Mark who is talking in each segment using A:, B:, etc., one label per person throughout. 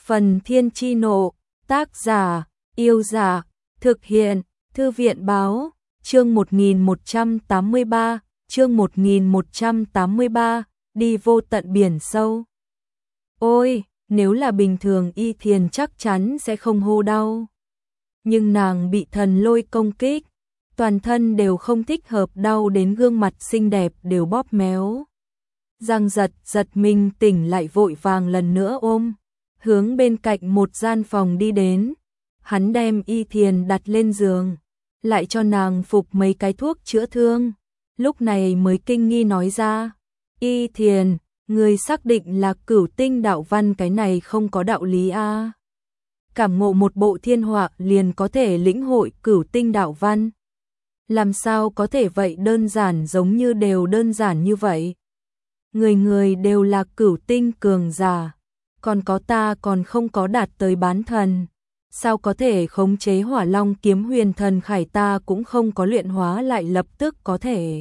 A: Phần Thiên Chi Nộ, tác giả, Yêu Dạ, thực hiện, Thư viện Báo, chương 1183, chương 1183, đi vô tận biển sâu. Ôi, nếu là bình thường Y Thiền chắc chắn sẽ không hô đau. Nhưng nàng bị thần lôi công kích, toàn thân đều không thích hợp, đau đến gương mặt xinh đẹp đều bóp méo. Giang giật mình tỉnh lại, vội vàng lần nữa ôm, hướng bên cạnh một gian phòng đi đến. Hắn đem Y Thiền đặt lên giường, lại cho nàng phục mấy cái thuốc chữa thương. Lúc này mới kinh nghi nói ra, Y Thiền, người xác định là Cửu Tinh đạo văn, cái này không có đạo lý a. Cảm ngộ một bộ thiên họa liền có thể lĩnh hội Cửu Tinh đạo văn. Làm sao có thể vậy, đơn giản giống như đều đơn giản như vậy. Người đều là Cửu Tinh cường giả, còn có ta còn không có đạt tới bán thần. Sao có thể khống chế Hỏa Long kiếm huyền thần khải, ta cũng không có luyện hóa lại lập tức có thể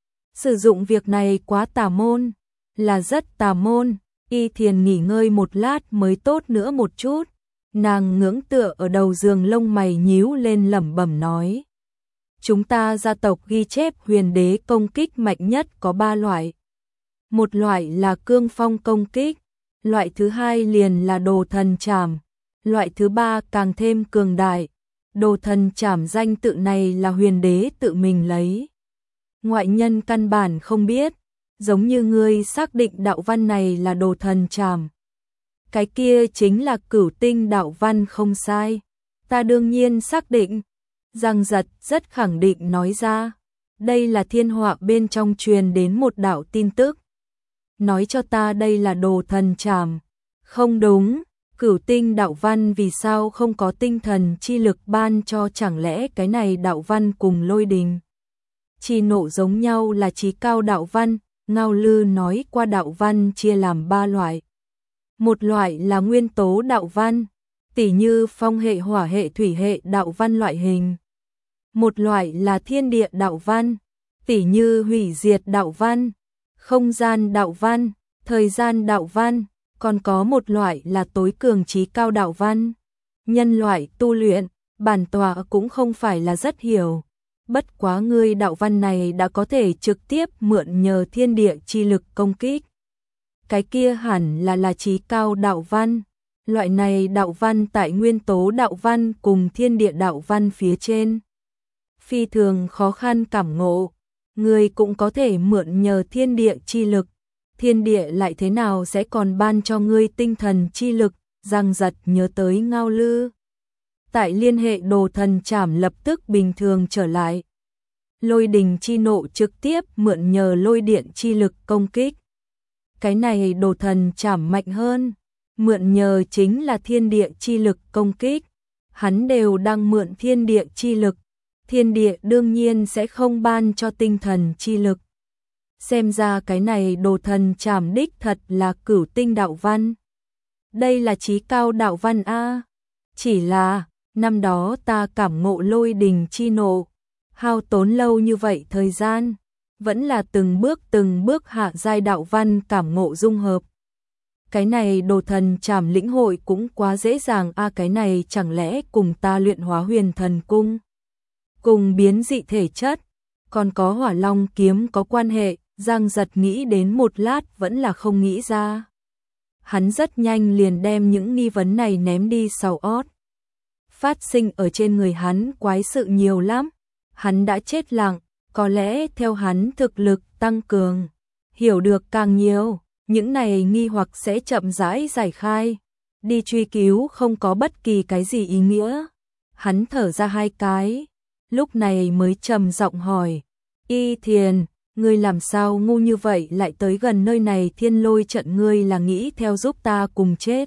A: sử dụng, việc này quá tà môn, là rất tà môn. Y Thiền nghỉ ngơi một lát mới tốt nữa một chút, nàng ngưỡng tựa ở đầu giường, lông mày nhíu lên lẩm bẩm nói. Chúng ta gia tộc ghi chép huyền đế công kích mạnh nhất có 3 loại. Một loại là cương phong công kích, loại thứ hai liền là đồ thần trảm, loại thứ ba càng thêm cường đại. Đồ thần trảm danh tự này là huyền đế tự mình lấy, ngoại nhân căn bản không biết. Giống như ngươi xác định đạo văn này là đồ thần trảm, cái kia chính là Cửu Tinh đạo văn không sai. Ta đương nhiên xác định. Giang giật rất khẳng định nói ra. Đây là thiên họa bên trong truyền đến một đạo tin tức, nói cho ta đây là đồ thần trảm. Không đúng, Cửu Tinh đạo văn vì sao không có tinh thần chi lực ban cho, chẳng lẽ cái này đạo văn cùng lôi đình chi nộ giống nhau là chí cao đạo văn? Ngao Lư nói qua đạo văn chia làm 3 loại. Một loại là nguyên tố đạo văn, tỉ như phong hệ, hỏa hệ, thủy hệ đạo văn loại hình. Một loại là thiên địa đạo văn, tỉ như hủy diệt đạo văn, không gian đạo văn, thời gian đạo văn. Còn có một loại là tối cường chí cao đạo văn. Nhân loại tu luyện, bản tọa cũng không phải là rất hiểu. Bất quá ngươi đạo văn này đã có thể trực tiếp mượn nhờ thiên địa chi lực công kích. Cái kia hẳn là chí cao đạo văn. Loại này đạo văn tại nguyên tố đạo văn cùng thiên địa đạo văn phía trên, phi thường khó khăn cảm ngộ. Ngươi cũng có thể mượn nhờ thiên địa chi lực, thiên địa lại thế nào sẽ còn ban cho ngươi tinh thần chi lực? Giang giật nhớ tới Ngao Lư tại liên hệ đồ thần trảm, lập tức bình thường trở lại. Lôi đình chi nộ trực tiếp mượn nhờ lôi điện chi lực công kích. Cái này đồ thần trảm mạnh hơn, mượn nhờ chính là thiên địa chi lực công kích. Hắn đều đang mượn thiên địa chi lực, thiên địa đương nhiên sẽ không ban cho tinh thần chi lực. Xem ra cái này đồ thần trảm đích thật là Cửu Tinh đạo văn. Đây là chí cao đạo văn a. Chỉ là năm đó ta cảm ngộ lôi đình chi nộ, hao tốn lâu như vậy thời gian, vẫn là từng bước hạ giai đạo văn cảm ngộ dung hợp. Cái này đồ thần trảm lĩnh hội cũng quá dễ dàng a, cái này chẳng lẽ cùng ta luyện hóa huyền thần cung, cùng biến dị thể chất, còn có Hỏa Long kiếm có quan hệ? Giang giật nghĩ đến một lát vẫn là không nghĩ ra. Hắn rất nhanh liền đem những nghi vấn này ném đi sau ót. Phát sinh ở trên người hắn quái sự nhiều lắm. Hắn đã chết lặng, có lẽ theo hắn thực lực tăng cường, hiểu được càng nhiều, những này nghi hoặc sẽ chậm rãi giải khai. Đi truy cứu không có bất kỳ cái gì ý nghĩa. Hắn thở ra 2 cái, lúc này mới trầm giọng hỏi. Y Thiền, ngươi làm sao ngu như vậy lại tới gần nơi này? Thiên lôi trận, ngươi là nghĩ theo giúp ta cùng chết?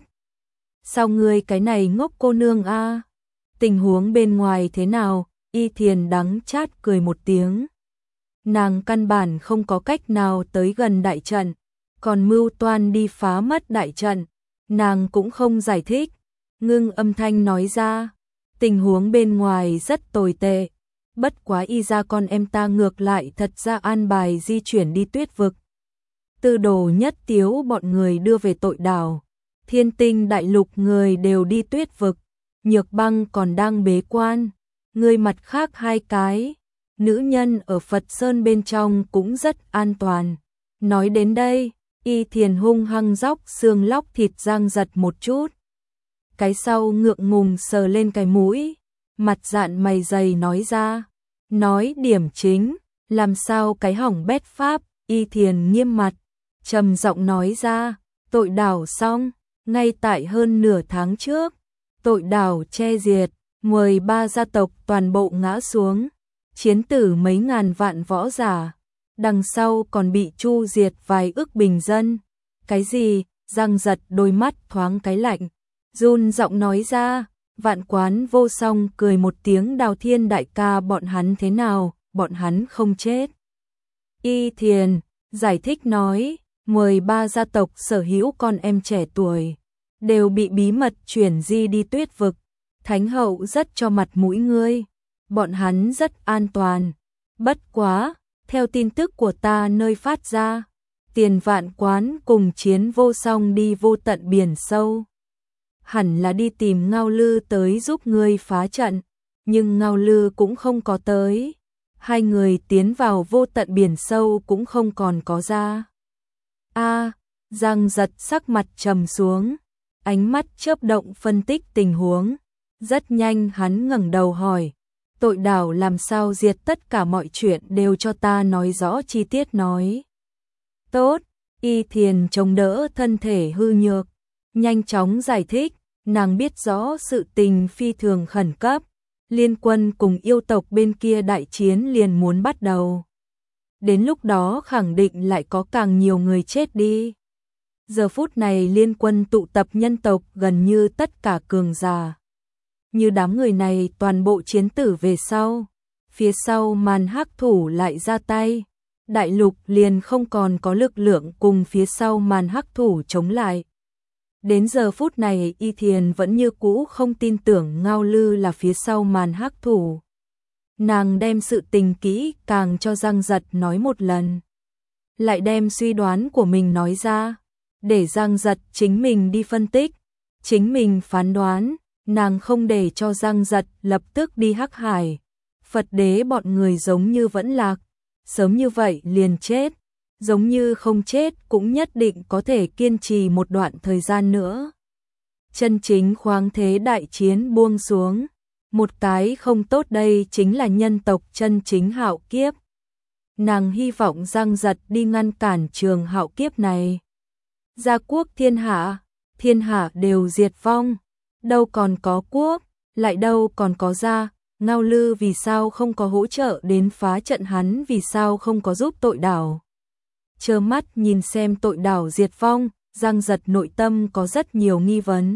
A: Sao ngươi cái này ngốc cô nương a? Tình huống bên ngoài thế nào? Y Thiền đắng chát cười một tiếng. Nàng căn bản không có cách nào tới gần đại trận, còn mưu toan đi phá mất đại trận. Nàng cũng không giải thích, ngưng âm thanh nói ra. Tình huống bên ngoài rất tồi tệ. Bất quá y ra con em ta ngược lại thật ra an bài di chuyển đi Tuyết vực. Tư Đồ Nhất Tiếu bọn người đưa về tội đảo, Thiên Tinh đại lục người đều đi Tuyết vực, Nhược Băng còn đang bế quan, người mặt khác hai cái nữ nhân ở Phật Sơn bên trong cũng rất an toàn. Nói đến đây, Y Thiền hung hăng róc xương lóc thịt Giang Giật một chút. Cái sau ngượng ngùng sờ lên cái mũi, mặt dạn mày dày nói ra, nói điểm chính, làm sao cái hỏng bét pháp. Y Thiền nghiêm mặt, trầm giọng nói ra, tội đảo xong, ngay tại hơn nửa tháng trước, tội đảo che diệt, 13 gia tộc toàn bộ ngã xuống, chiến tử mấy ngàn vạn võ giả, đằng sau còn bị chu diệt vài ức bình dân. Cái gì? Giang Giật đôi mắt thoáng cái lạnh, run giọng nói ra. Vạn Quán Vô Song cười một tiếng, Đào Thiên đại ca bọn hắn thế nào, bọn hắn không chết. Y Thiền giải thích nói, 13 gia tộc sở hữu con em trẻ tuổi, đều bị bí mật chuyển di đi Tuyết vực, Thánh hậu rất cho mặt mũi ngươi, bọn hắn rất an toàn. Bất quá, theo tin tức của ta nơi phát ra, Tiền Vạn Quán cùng Chiến Vô Song đi vô tận biển sâu. Hẳn là đi tìm Ngao Lư tới giúp ngươi phá trận, nhưng Ngao Lư cũng không có tới. Hai người tiến vào vô tận biển sâu cũng không còn có ra. Giang Giật sắc mặt trầm xuống, ánh mắt chớp động phân tích tình huống. Rất nhanh hắn ngẩng đầu hỏi, tội đảo làm sao diệt, tất cả mọi chuyện đều cho ta nói rõ chi tiết nói. Tốt, Y Thiền chống đỡ thân thể hư nhược, nhanh chóng giải thích, nàng biết rõ sự tình phi thường khẩn cấp, Liên Quân cùng yêu tộc bên kia đại chiến liền muốn bắt đầu. Đến lúc đó khẳng định lại có càng nhiều người chết đi. Giờ phút này Liên Quân tụ tập nhân tộc gần như tất cả cường giả. Như đám người này toàn bộ chiến tử về sau, phía sau màn hắc thủ lại ra tay, đại lục liền không còn có lực lượng cùng phía sau màn hắc thủ chống lại. Đến giờ phút này Y Thiền vẫn như cũ không tin tưởng Ngao Lư là phía sau màn hắc thủ. Nàng đem sự tình kỹ càng cho Giang Giật nói một lần, lại đem suy đoán của mình nói ra, để Giang Giật chính mình đi phân tích, chính mình phán đoán. Nàng không để cho Giang Giật lập tức đi Hắc Hải, Phật đế bọn người giống như vẫn lạc, sớm như vậy liền chết, giống như không chết cũng nhất định có thể kiên trì một đoạn thời gian nữa. Chân chính khoáng thế đại chiến buông xuống, một cái không tốt đây chính là nhân tộc chân chính hạo kiếp. Nàng hy vọng Giang Giật đi ngăn cản trường hạo kiếp này. Gia quốc thiên hạ đều diệt vong. Đâu còn có quốc, lại đâu còn có gia. Ngao Lư vì sao không có hỗ trợ đến phá trận, hắn vì sao không có giúp tội đảo. Trơ mắt nhìn xem tội đảo diệt vong, Giang Giật nội tâm có rất nhiều nghi vấn.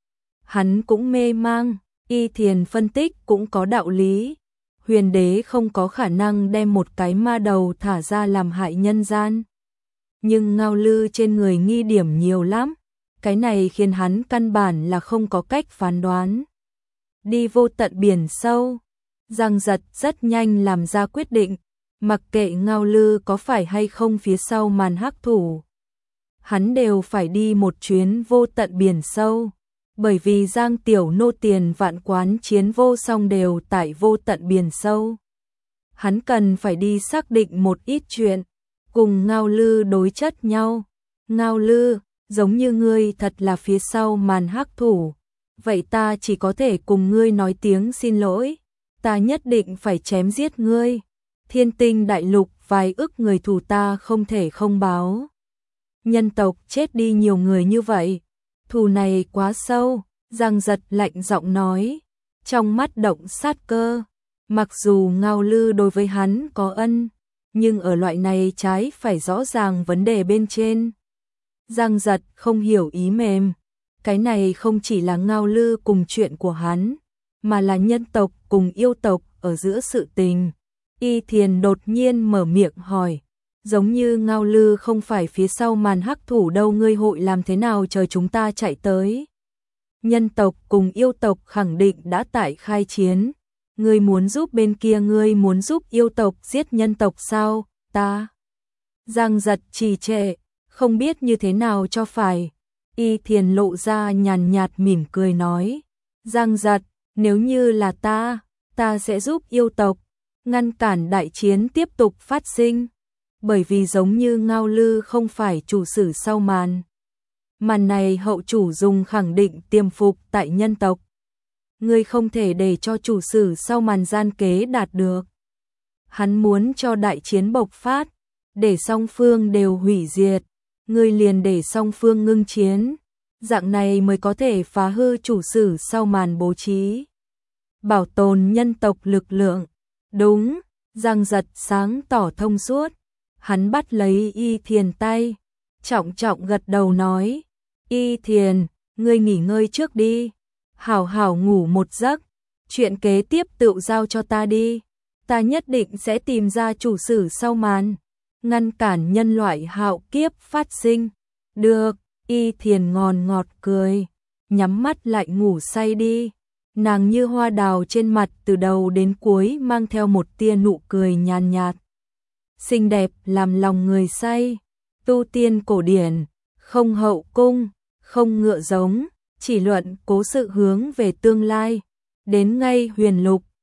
A: Hắn cũng mê mang, Y Thiền phân tích cũng có đạo lý. Huyền đế không có khả năng đem một cái ma đầu thả ra làm hại nhân gian. Nhưng Ngao Lư trên người nghi điểm nhiều lắm. Cái này khiến hắn căn bản là không có cách phán đoán. Đi vô tận biển sâu, Giang Giật rất nhanh làm ra quyết định, mặc kệ Ngao Lư có phải hay không phía sau màn hắc thủ, hắn đều phải đi một chuyến vô tận biển sâu, bởi vì Giang Tiểu Nô Tiền Vạn Quán Chiến Vô Song đều tại vô tận biển sâu. Hắn cần phải đi xác định một ít chuyện, cùng Ngao Lư đối chất nhau. Ngao Lư, giống như ngươi thật là phía sau màn hắc thủ, vậy ta chỉ có thể cùng ngươi nói tiếng xin lỗi, ta nhất định phải chém giết ngươi. Thiên Tinh đại lục vài ức người thù ta không thể không báo. Nhân tộc chết đi nhiều người như vậy, thù này quá sâu. Giang Giật lạnh giọng nói, trong mắt động sát cơ. Mặc dù Ngao Lư đối với hắn có ân, nhưng ở loại này trái phải rõ ràng vấn đề bên trên. Giang Giật không hiểu ý mềm, cái này không chỉ là Ngao Lư cùng chuyện của hắn, mà là nhân tộc cùng yêu tộc ở giữa sự tình. Y Thiền đột nhiên mở miệng hỏi, giống như Ngao Lư không phải phía sau màn hắc thủ đâu, ngươi hội làm thế nào chờ chúng ta chạy tới? Nhân tộc cùng yêu tộc khẳng định đã tại khai chiến, ngươi muốn giúp bên kia, ngươi muốn giúp yêu tộc giết nhân tộc sao? Ta. Giang Giật trì trệ, không biết như thế nào cho phải. Y Thiền lộ ra nhàn nhạt mỉm cười nói, Giang Giật, nếu như là ta sẽ giúp yêu tộc ngăn cản đại chiến tiếp tục phát sinh, bởi vì giống như Ngao Lư không phải chủ sử sau màn. Màn này hậu chủ dùng khẳng định tiềm phục tại nhân tộc. Ngươi không thể để cho chủ sử sau màn gian kế đạt được. Hắn muốn cho đại chiến bộc phát, để song phương đều hủy diệt, ngươi liền để song phương ngưng chiến, dạng này mới có thể phá hư chủ sử sau màn bố trí. Bảo tồn nhân tộc lực lượng. Đúng, Giang Giật sáng tỏ thông suốt. Hắn bắt lấy Y Thiền tay, trọng trọng gật đầu nói, Y Thiền, ngươi nghỉ ngơi trước đi, hảo hảo ngủ một giấc, chuyện kế tiếp tự giao cho ta đi, ta nhất định sẽ tìm ra chủ sử sau màn, ngăn cản nhân loại hạo kiếp phát sinh. Được, Y Thiền ngon ngọt cười, nhắm mắt lại ngủ say đi. Nàng như hoa đào trên mặt từ đầu đến cuối mang theo một tia nụ cười nhàn nhạt. Xinh đẹp làm lòng người say, tu tiên cổ điển, không hậu cung, không ngựa giống, chỉ luận cố sự hướng về tương lai, đến ngay huyền lục,